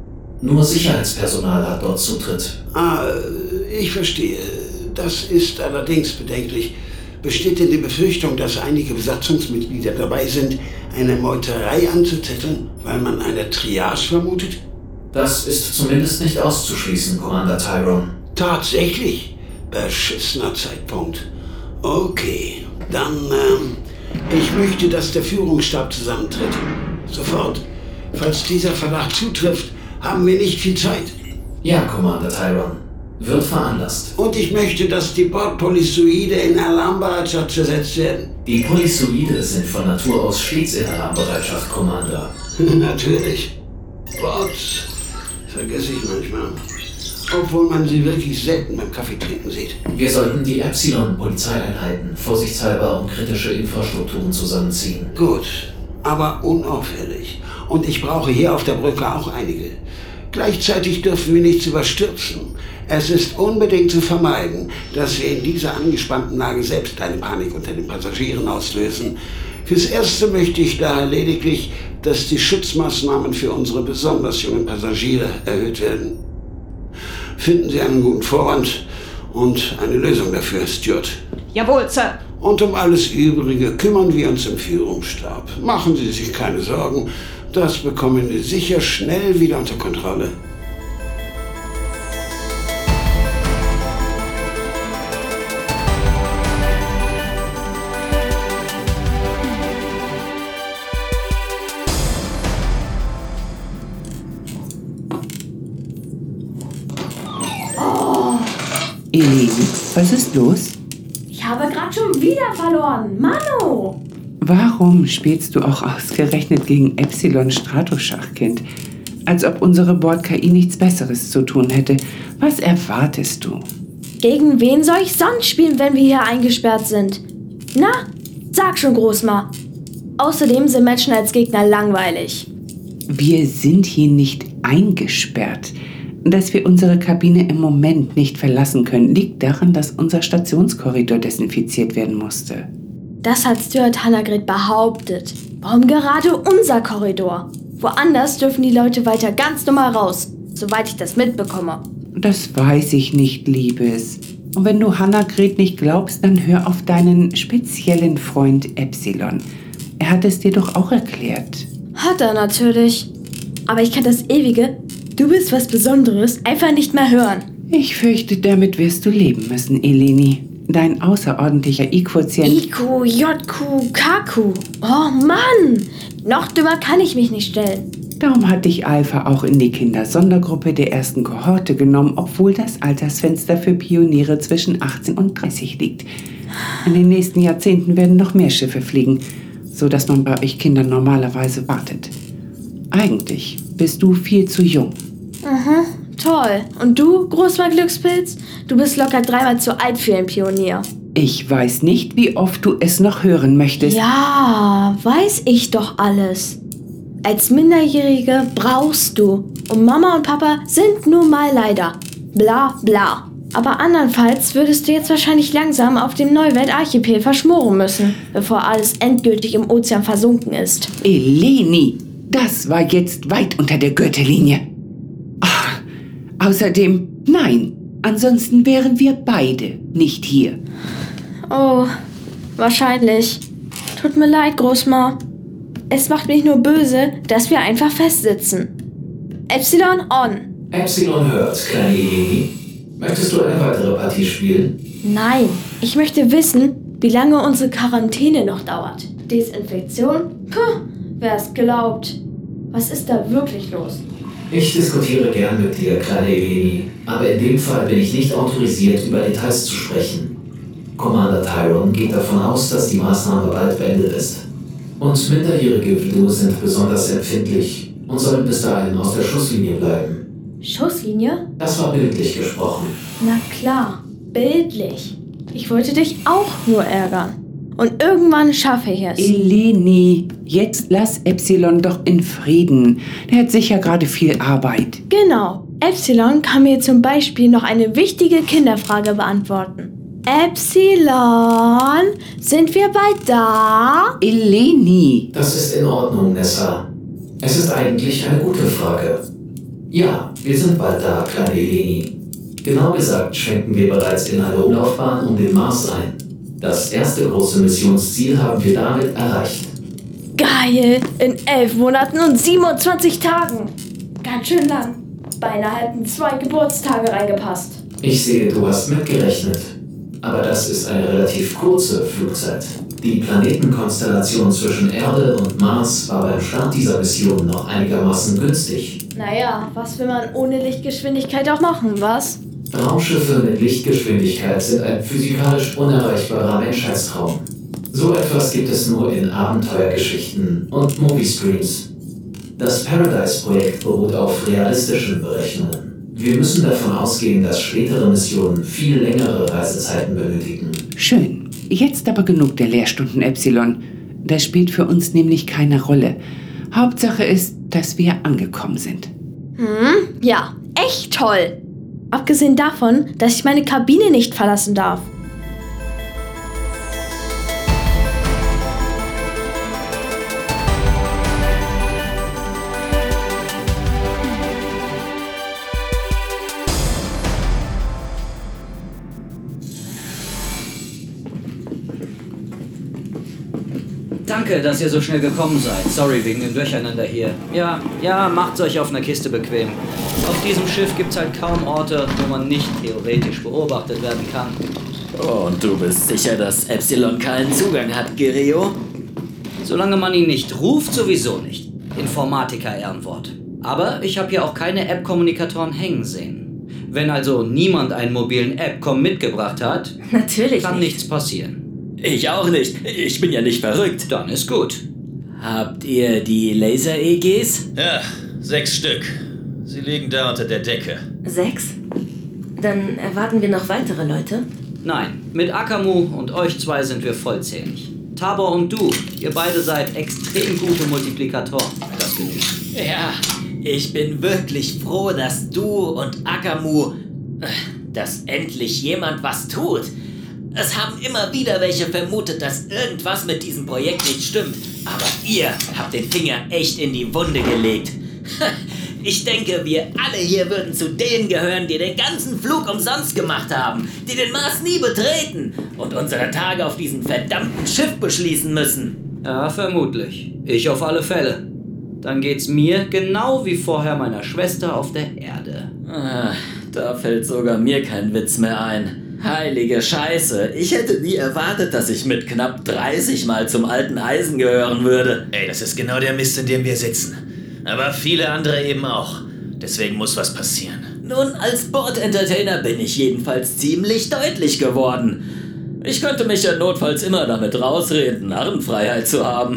Nur Sicherheitspersonal hat dort Zutritt. Ah, ich verstehe. Das ist allerdings bedenklich. Besteht denn die Befürchtung, dass einige Besatzungsmitglieder dabei sind, eine Meuterei anzuzetteln, weil man eine Triage vermutet? Das ist zumindest nicht auszuschließen, Commander Tyrone. Tatsächlich? Beschissener Zeitpunkt. Okay, dann, ähm, ich möchte, dass der Führungsstab zusammentritt. Sofort. Falls dieser Verdacht zutrifft, haben wir nicht viel Zeit. Ja, Commander Tyrone. Wird veranlasst. Und ich möchte, dass die Bordpolyzoide in Alarmbereitschaft versetzt werden. Die Polyzoide sind von Natur aus stets in Alarmbereitschaft, Commander. Natürlich. Bord vergesse ich manchmal. Obwohl man sie wirklich selten beim Kaffee trinken sieht. Wir sollten die Epsilon-Polizeieinheiten vorsichtshalber um kritische Infrastrukturen zusammenziehen. Gut, aber unauffällig. Und ich brauche hier auf der Brücke auch einige. Gleichzeitig dürfen wir nichts überstürzen. Es ist unbedingt zu vermeiden, dass wir in dieser angespannten Lage selbst eine Panik unter den Passagieren auslösen. Fürs Erste möchte ich daher lediglich, dass die Schutzmaßnahmen für unsere besonders jungen Passagiere erhöht werden. Finden Sie einen guten Vorwand und eine Lösung dafür, Stuart. Jawohl, Sir. Und um alles Übrige kümmern wir uns im Führungsstab. Machen Sie sich keine Sorgen, das bekommen wir sicher schnell wieder unter Kontrolle. Elise, was ist los? Ich habe gerade schon wieder verloren. Mano! Warum spielst du auch ausgerechnet gegen Epsilon Stratoschachkind? Als ob unsere Bord-K I nichts Besseres zu tun hätte. Was erwartest du? Gegen wen soll ich sonst spielen, wenn wir hier eingesperrt sind? Na, sag schon, Großma. Außerdem sind Menschen als Gegner langweilig. Wir sind hier nicht eingesperrt. Dass wir unsere Kabine im Moment nicht verlassen können, liegt daran, dass unser Stationskorridor desinfiziert werden musste. Das hat Stuart Hannagret behauptet. Warum gerade unser Korridor? Woanders dürfen die Leute weiter ganz normal raus, soweit ich das mitbekomme. Das weiß ich nicht, Liebes. Und wenn du Hannagret nicht glaubst, dann hör auf deinen speziellen Freund Epsilon. Er hat es dir doch auch erklärt. Hat er natürlich. Aber ich kann das ewige "Du bist was Besonderes" einfach nicht mehr hören. Ich fürchte, damit wirst du leben müssen, Eleni. Dein außerordentlicher I-Quotient... I Q, J Q, K Q. Oh Mann! Noch dümmer kann ich mich nicht stellen. Darum hat dich Alpha auch in die Kindersondergruppe der ersten Kohorte genommen, obwohl das Altersfenster für Pioniere zwischen achtzehn und dreißig liegt. In den nächsten Jahrzehnten werden noch mehr Schiffe fliegen, sodass man bei euch Kindern normalerweise wartet. Eigentlich bist du viel zu jung. Aha, toll. Und du, Großer Glückspilz? Du bist locker dreimal zu alt für einen Pionier. Ich weiß nicht, wie oft du es noch hören möchtest. Ja, weiß ich doch alles. Als Minderjährige brauchst du. Und Mama und Papa sind nun mal leider. Bla bla. Aber andernfalls würdest du jetzt wahrscheinlich langsam auf dem Neuweltarchipel verschmoren müssen, bevor alles endgültig im Ozean versunken ist. Eleni, das war jetzt weit unter der Gürtellinie. Ach, außerdem, nein, ansonsten wären wir beide nicht hier. Oh, wahrscheinlich. Tut mir leid, Großma. Es macht mich nur böse, dass wir einfach festsitzen. Epsilon on. Epsilon hört, kleine Eleni. Möchtest du eine weitere Partie spielen? Nein, ich möchte wissen, wie lange unsere Quarantäne noch dauert. Desinfektion? Puh, wer es glaubt. Was ist da wirklich los? Ich diskutiere gern mit dir, kleine Eleni, aber in dem Fall bin ich nicht autorisiert, über Details zu sprechen. Commander Tyron geht davon aus, dass die Maßnahme bald beendet ist. Und Minderjährige wie du sind besonders empfindlich und sollen bis dahin aus der Schusslinie bleiben. Schusslinie? Das war bildlich gesprochen. Na klar, bildlich. Ich wollte dich auch nur ärgern. Und irgendwann schaffe ich es. Eleni, jetzt lass Epsilon doch in Frieden. Der hat sicher gerade viel Arbeit. Genau. Epsilon kann mir zum Beispiel noch eine wichtige Kinderfrage beantworten. Epsilon, sind wir bald da? Eleni. Das ist in Ordnung, Nessa. Es ist eigentlich eine gute Frage. Ja, wir sind bald da, kleine Eleni. Genau gesagt schwenken wir bereits in eine Umlaufbahn um den Mars ein. Das erste große Missionsziel haben wir damit erreicht. Geil! In elf Monaten und siebenundzwanzig Tagen. Ganz schön lang. Beinahe hätten zwei Geburtstage reingepasst. Ich sehe, du hast mitgerechnet. Aber das ist eine relativ kurze Flugzeit. Die Planetenkonstellation zwischen Erde und Mars war beim Start dieser Mission noch einigermaßen günstig. Naja, was will man ohne Lichtgeschwindigkeit auch machen, was? Raumschiffe mit Lichtgeschwindigkeit sind ein physikalisch unerreichbarer Menschheitstraum. So etwas gibt es nur in Abenteuergeschichten und Moviestreams. Das Paradise-Projekt beruht auf realistischen Berechnungen. Wir müssen davon ausgehen, dass spätere Missionen viel längere Reisezeiten benötigen. Schön. Jetzt aber genug der Lehrstunden, Epsilon. Das spielt für uns nämlich keine Rolle. Hauptsache ist, dass wir angekommen sind. Hm, ja, echt toll. Abgesehen davon, dass ich meine Kabine nicht verlassen darf. Danke, dass ihr so schnell gekommen seid. Sorry wegen dem Durcheinander hier. Ja, ja, macht's euch auf einer Kiste bequem. Auf diesem Schiff gibt's halt kaum Orte, wo man nicht theoretisch beobachtet werden kann. Oh, und du bist sicher, dass Epsilon keinen Zugang hat, Girio? Solange man ihn nicht ruft, sowieso nicht. Informatiker-Ehrenwort. Aber ich habe hier auch keine App-Kommunikatoren hängen sehen. Wenn also niemand einen mobilen App-Com mitgebracht hat, Natürlich kann nicht. nichts passieren. Ich auch nicht. Ich bin ja nicht verrückt. Dann ist gut. Ja, sechs Stück. Sie liegen da unter der Decke. Sechs? Dann erwarten wir noch weitere Leute? Nein, mit Akamu und euch zwei sind wir vollzählig. Tabor und du, ihr beide seid extrem gute Multiplikatoren. Das genügt. Ja, ich bin wirklich froh, dass du und Akamu, dass endlich jemand was tut. Es haben immer wieder welche vermutet, dass irgendwas mit diesem Projekt nicht stimmt. Aber ihr habt den Finger echt in die Wunde gelegt. Ich denke, wir alle hier würden zu denen gehören, die den ganzen Flug umsonst gemacht haben, die den Mars nie betreten und unsere Tage auf diesem verdammten Schiff beschließen müssen. Ja, vermutlich. Ich auf alle Fälle. Dann geht's mir genau wie vorher meiner Schwester auf der Erde. Ah, da fällt sogar mir kein Witz mehr ein. Heilige Scheiße, ich hätte nie erwartet, dass ich mit knapp dreißig mal zum alten Eisen gehören würde. Ey, das ist genau der Mist, in dem wir sitzen. Aber viele andere eben auch. Deswegen muss was passieren. Nun, als Bord-Entertainer bin ich jedenfalls ziemlich deutlich geworden. Ich könnte mich ja notfalls immer damit rausreden, Narrenfreiheit zu haben.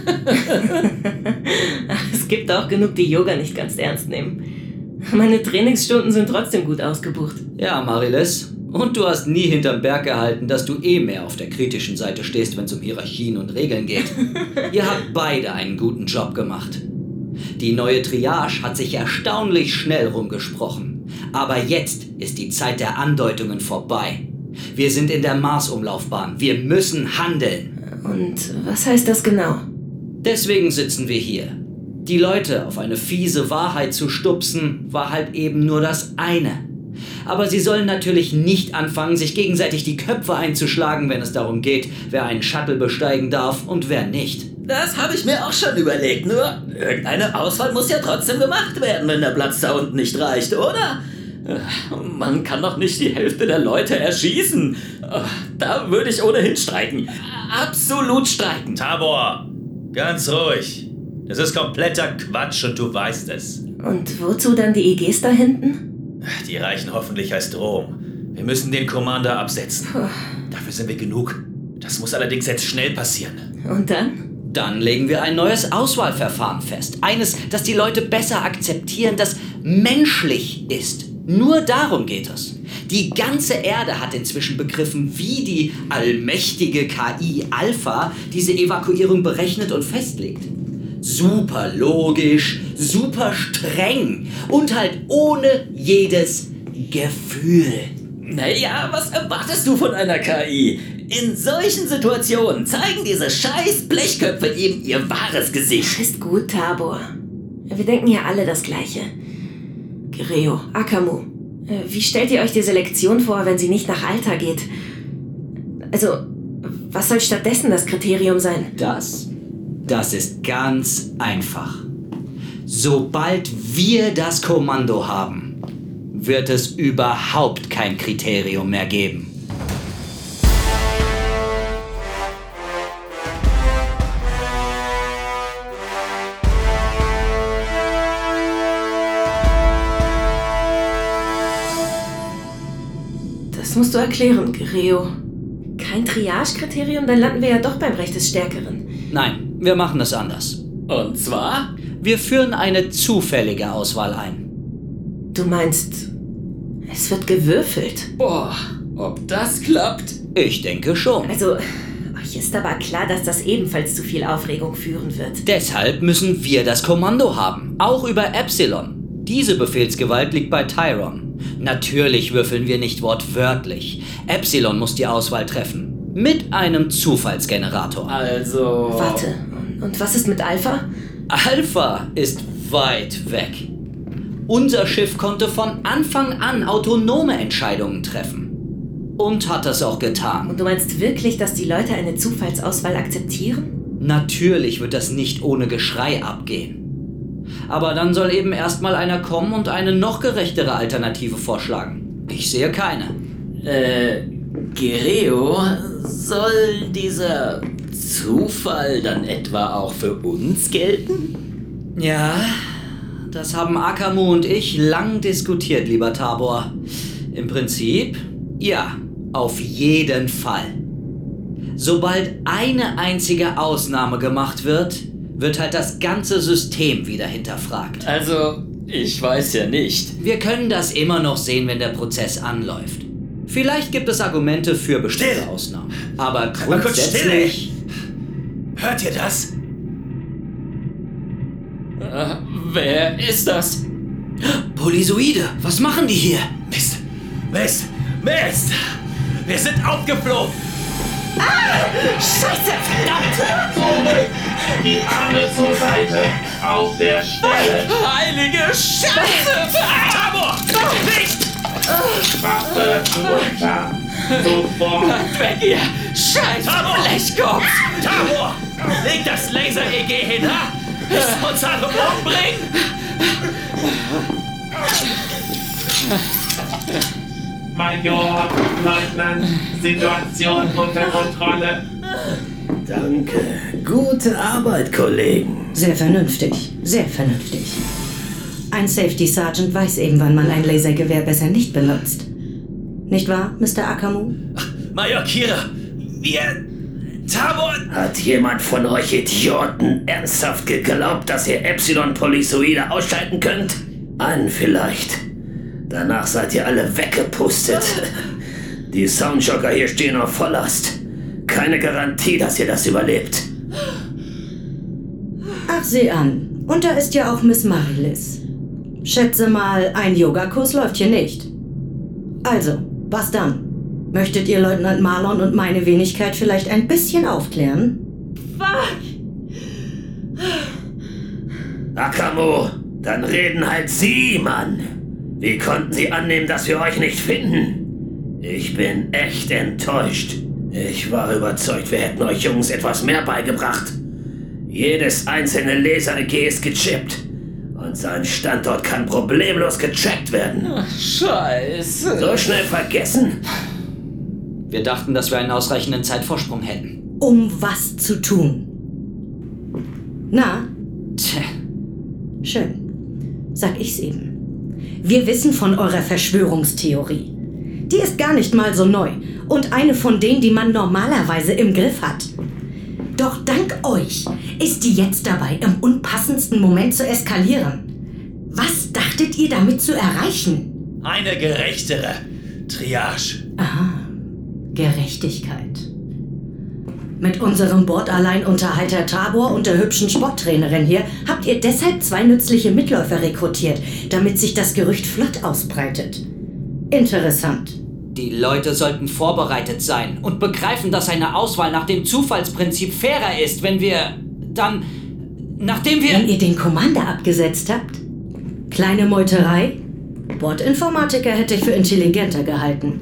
Es gibt auch genug, die Yoga nicht ganz ernst nehmen. Meine Trainingsstunden sind trotzdem gut ausgebucht. Ja, Marilis. Und du hast nie hinterm Berg gehalten, dass du eh mehr auf der kritischen Seite stehst, wenn es um Hierarchien und Regeln geht. Ihr habt beide einen guten Job gemacht. Die neue Triage hat sich erstaunlich schnell rumgesprochen. Aber jetzt ist die Zeit der Andeutungen vorbei. Wir sind in der Mars-Umlaufbahn. Wir müssen handeln. Und was heißt das genau? Deswegen sitzen wir hier. Die Leute auf eine fiese Wahrheit zu stupsen, war halt eben nur das eine. Aber sie sollen natürlich nicht anfangen, sich gegenseitig die Köpfe einzuschlagen, wenn es darum geht, wer einen Shuttle besteigen darf und wer nicht. Das habe ich mir auch schon überlegt, nur irgendeine Auswahl muss ja trotzdem gemacht werden, wenn der Platz da unten nicht reicht, oder? Man kann doch nicht die Hälfte der Leute erschießen. Da würde ich ohnehin streiken. Absolut streiken. Tabor, ganz ruhig. Das ist kompletter Quatsch und du weißt es. Und wozu dann die E Gs da hinten? Die reichen hoffentlich als Drohung. Wir müssen den Commander absetzen. Puh. Dafür sind wir genug. Das muss allerdings jetzt schnell passieren. Und dann? Dann legen wir ein neues Auswahlverfahren fest. Eines, das die Leute besser akzeptieren, das menschlich ist. Nur darum geht es. Die ganze Erde hat inzwischen begriffen, wie die allmächtige K I Alpha diese Evakuierung berechnet und festlegt. Super logisch, super streng und halt ohne jedes Gefühl. Naja, was erwartest du von einer K I? In solchen Situationen zeigen diese scheiß Blechköpfe eben ihr wahres Gesicht. Ist gut, Tabor. Wir denken ja alle das Gleiche. Gereo, Akamu, wie stellt ihr euch die Selektion vor, wenn sie nicht nach Alter geht? Also, was soll stattdessen das Kriterium sein? Das? Das ist ganz einfach. Sobald wir das Kommando haben, wird es überhaupt kein Kriterium mehr geben. Das musst du erklären, Gereo. Kein Triage-Kriterium? Dann landen wir ja doch beim Recht des Stärkeren. Nein, wir machen es anders. Und zwar? Wir führen eine zufällige Auswahl ein. Du meinst, es wird gewürfelt? Boah, ob das klappt? Ich denke schon. Also, euch ist aber klar, dass das ebenfalls zu viel Aufregung führen wird. Deshalb müssen wir das Kommando haben, auch über Epsilon. Diese Befehlsgewalt liegt bei Tyron. Natürlich würfeln wir nicht wortwörtlich. Epsilon muss die Auswahl treffen. Mit einem Zufallsgenerator. Also... Warte, und was ist mit Alpha? Alpha ist weit weg. Unser Schiff konnte von Anfang an autonome Entscheidungen treffen. Und hat das auch getan. Und du meinst wirklich, dass die Leute eine Zufallsauswahl akzeptieren? Natürlich wird das nicht ohne Geschrei abgehen. Aber dann soll eben erstmal einer kommen und eine noch gerechtere Alternative vorschlagen. Ich sehe keine. Äh, Gereo, soll dieser Zufall dann etwa auch für uns gelten? Ja, das haben Akamu und ich lang diskutiert, lieber Tabor. Im Prinzip, ja, auf jeden Fall. Sobald eine einzige Ausnahme gemacht wird, wird halt das ganze System wieder hinterfragt. Also, ich weiß ja nicht. Wir können das immer noch sehen, wenn der Prozess anläuft. Vielleicht gibt es Argumente für bestimmte Still. Ausnahmen. Aber Aber kurz still, ey. grundsätzlich... Hört ihr das? Äh, wer ist das? Polyzoide, was machen die hier? Mist, Mist, Mist! Wir sind aufgeflogen! Ah! Scheiße, verdammt! Zurück! Die Arme zur Seite! Auf der Stelle! Heilige Scheiße! Tabor! Nicht! Waffe runter! Sofort! Weg hier! Scheiß Tabor! Blechkopf! Tabor! Leg das Laser-E G hin, ha? Willst du uns alle umbringen? Major, Leutnant, Situation unter Kontrolle. Danke. Gute Arbeit, Kollegen. Sehr vernünftig, sehr vernünftig. Ein Safety Sergeant weiß eben, wann man ein Lasergewehr besser nicht benutzt. Nicht wahr, Mister Akamu? Major Kira, wir... Tabor... Hat jemand von euch Idioten ernsthaft geglaubt, dass ihr Epsilon-Polysoide ausschalten könnt? Einen vielleicht. Danach seid ihr alle weggepustet. Die Soundjocker hier stehen auf Volllast. Keine Garantie, dass ihr das überlebt. Ach, sieh an. Und da ist ja auch Miss Marilis. Schätze mal, ein Yogakurs läuft hier nicht. Also, was dann? Möchtet ihr Leutnant Marlon und meine Wenigkeit vielleicht ein bisschen aufklären? Fuck! Akamu, dann reden halt Sie, Mann. Wie konnten Sie annehmen, dass wir euch nicht finden? Ich bin echt enttäuscht. Ich war überzeugt, wir hätten euch Jungs etwas mehr beigebracht. Jedes einzelne Laser-E G ist gechippt. Und sein Standort kann problemlos getrackt werden. Ach, Scheiße. So schnell vergessen? Wir dachten, dass wir einen ausreichenden Zeitvorsprung hätten. Um was zu tun? Na? Tja. Schön. Sag ich's eben. Wir wissen von eurer Verschwörungstheorie. Die ist gar nicht mal so neu und eine von denen, die man normalerweise im Griff hat. Doch dank euch ist die jetzt dabei, im unpassendsten Moment zu eskalieren. Was dachtet ihr damit zu erreichen? Eine gerechtere Triage. Aha, Gerechtigkeit. Mit unserem Bordalleinunterhalter Tabor und der hübschen Sporttrainerin hier habt ihr deshalb zwei nützliche Mitläufer rekrutiert, damit sich das Gerücht flott ausbreitet. Interessant. Die Leute sollten vorbereitet sein und begreifen, dass eine Auswahl nach dem Zufallsprinzip fairer ist, wenn wir dann, nachdem wir... Wenn ihr den Commander abgesetzt habt? Kleine Meuterei? Bordinformatiker hätte ich für intelligenter gehalten.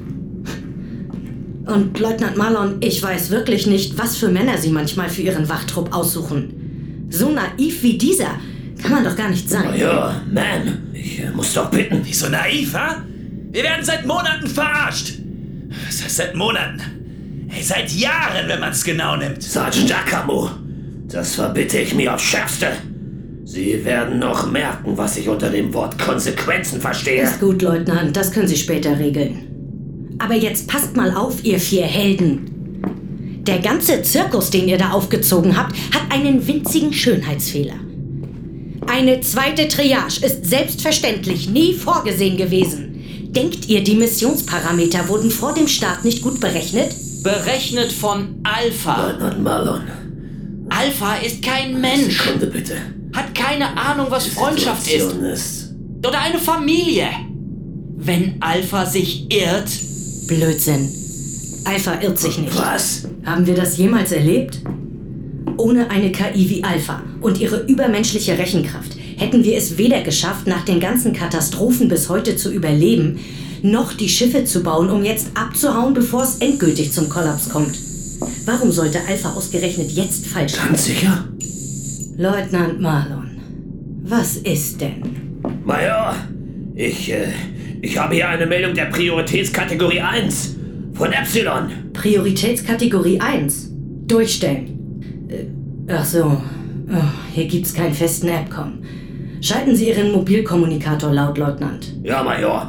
Und Leutnant Marlon, ich weiß wirklich nicht, was für Männer Sie manchmal für Ihren Wachtrupp aussuchen. So naiv wie dieser kann man doch gar nicht sein. Oh ja, man, ich äh, muss doch bitten. Nicht so naiv, ha? Wir werden seit Monaten verarscht. Was heißt seit Monaten? Hey, seit Jahren, wenn man es genau nimmt. Sergeant Akamu, das verbitte ich mir aufs Schärfste. Sie werden noch merken, was ich unter dem Wort Konsequenzen verstehe. Ist gut, Leutnant, das können Sie später regeln. Aber jetzt passt mal auf, ihr vier Helden. Der ganze Zirkus, den ihr da aufgezogen habt, hat einen winzigen Schönheitsfehler. Eine zweite Triage ist selbstverständlich nie vorgesehen gewesen. Denkt ihr, die Missionsparameter wurden vor dem Start nicht gut berechnet? Berechnet von Alpha. Leutnant Marlon. Alpha ist kein Mensch. Sekunde bitte. Hat keine Ahnung, was Freundschaft ist. ist. Oder eine Familie. Wenn Alpha sich irrt... Blödsinn. Alpha irrt sich nicht. Was? Haben wir das jemals erlebt? Ohne eine K I wie Alpha und ihre übermenschliche Rechenkraft hätten wir es weder geschafft, nach den ganzen Katastrophen bis heute zu überleben, noch die Schiffe zu bauen, um jetzt abzuhauen, bevor es endgültig zum Kollaps kommt. Warum sollte Alpha ausgerechnet jetzt falsch sein? Ganz sicher? Leutnant Marlon, was ist denn? Major, ich, äh, ich habe hier eine Meldung der Prioritätskategorie eins von Epsilon. Prioritätskategorie eins? Durchstellen. Äh, ach so, oh, hier gibt's keinen festen Appcom. Schalten Sie Ihren Mobilkommunikator laut, Leutnant. Ja, Major.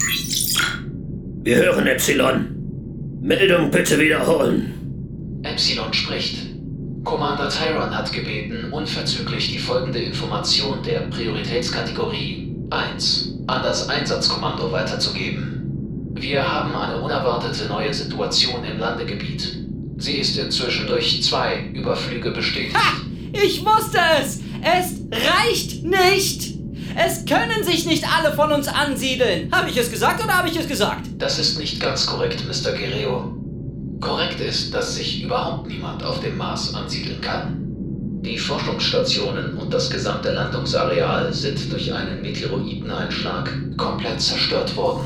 Wir hören Epsilon. Meldung bitte wiederholen. Epsilon spricht. Commander Tyron hat gebeten, unverzüglich die folgende Information der Prioritätskategorie eins an das Einsatzkommando weiterzugeben. Wir haben eine unerwartete neue Situation im Landegebiet. Sie ist inzwischen durch zwei Überflüge bestätigt. Ha! Ich wusste es! Es reicht nicht! Es können sich nicht alle von uns ansiedeln. Habe ich es gesagt oder habe ich es gesagt? Das ist nicht ganz korrekt, Mister Guerrero. Korrekt ist, dass sich überhaupt niemand auf dem Mars ansiedeln kann. Die Forschungsstationen und das gesamte Landungsareal sind durch einen Meteoriteneinschlag komplett zerstört worden.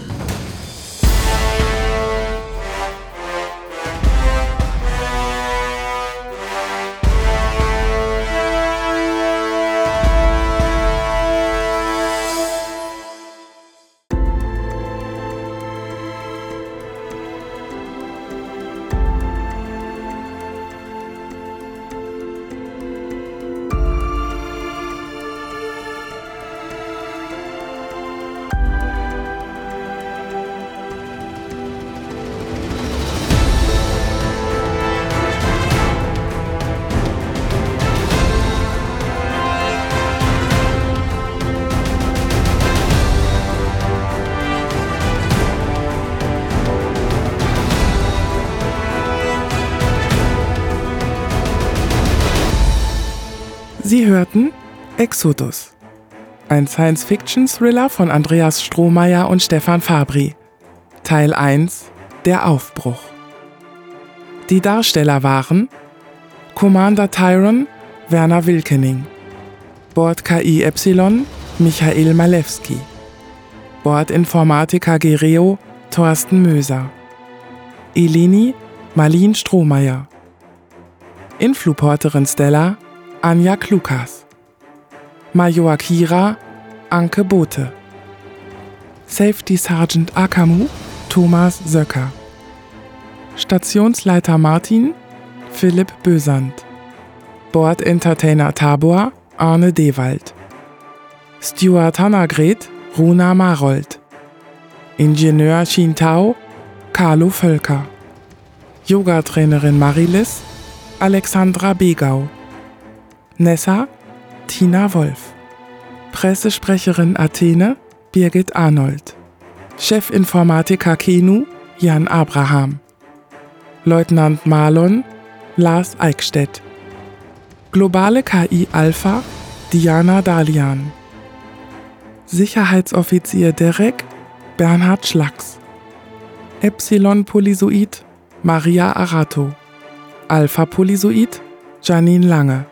Sie hörten Exodus, ein Science-Fiction-Thriller von Andreas Strohmeier und Stefan Fabri. Teil eins, Der Aufbruch. Die Darsteller waren Commander Tyron, Werner Wilkening, Bord K I Epsilon, Michael Malewski, Bordinformatiker Gereo, Thorsten Möser, Eleni, Marlin Strohmeier, Influporterin Stella, Anja Klukas, Major Kira, Anke Bote, Safety Sergeant Akamu, Thomas Söcker, Stationsleiter Martin, Philipp Bösand, Bord-Entertainer Tabor, Arne Dewald, Steward Hannagret, Runa Marold, Ingenieur Chintao, Carlo Völker, Yogatrainerin Marilis, Alexandra Begau, Nessa, Tina Wolf, Pressesprecherin Athene, Birgit Arnold, Chefinformatiker Kenu, Jan Abraham, Leutnant Marlon, Lars Eickstedt, Globale K I Alpha, Diana Dalian, Sicherheitsoffizier Derek, Bernhard Schlacks, Epsilon Polyzoid, Maria Arato, Alpha Polyzoid, Janine Lange.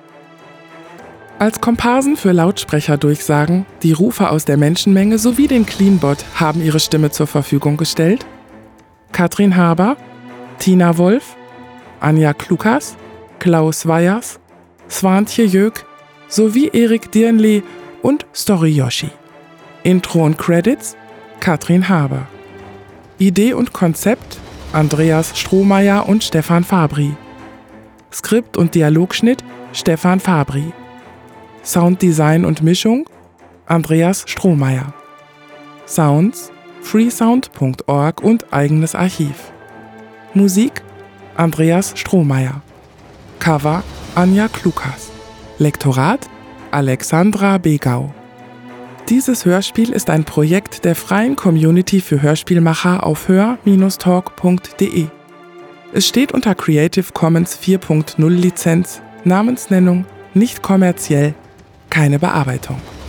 Als Komparsen für Lautsprecherdurchsagen, die Rufe aus der Menschenmenge sowie den Cleanbot haben ihre Stimme zur Verfügung gestellt Katrin Haber, Tina Wolf, Anja Klukas, Klaus Weyers, Swantje Jök sowie Erik Dirnle und Story Yoshi. Intro und Credits Katrin Haber. Idee und Konzept Andreas Strohmeier und Stefan Fabri. Skript und Dialogschnitt Stefan Fabri. Sounddesign und Mischung Andreas Strohmeier. Sounds freesound punkt org und eigenes Archiv. Musik Andreas Strohmeier. Cover Anja Klukas. Lektorat Alexandra Begau. Dieses Hörspiel ist ein Projekt der freien Community für Hörspielmacher auf hör Bindestrich talk punkt de. Es steht unter Creative Commons vier Punkt null Lizenz, Namensnennung, nicht kommerziell, keine Bearbeitung.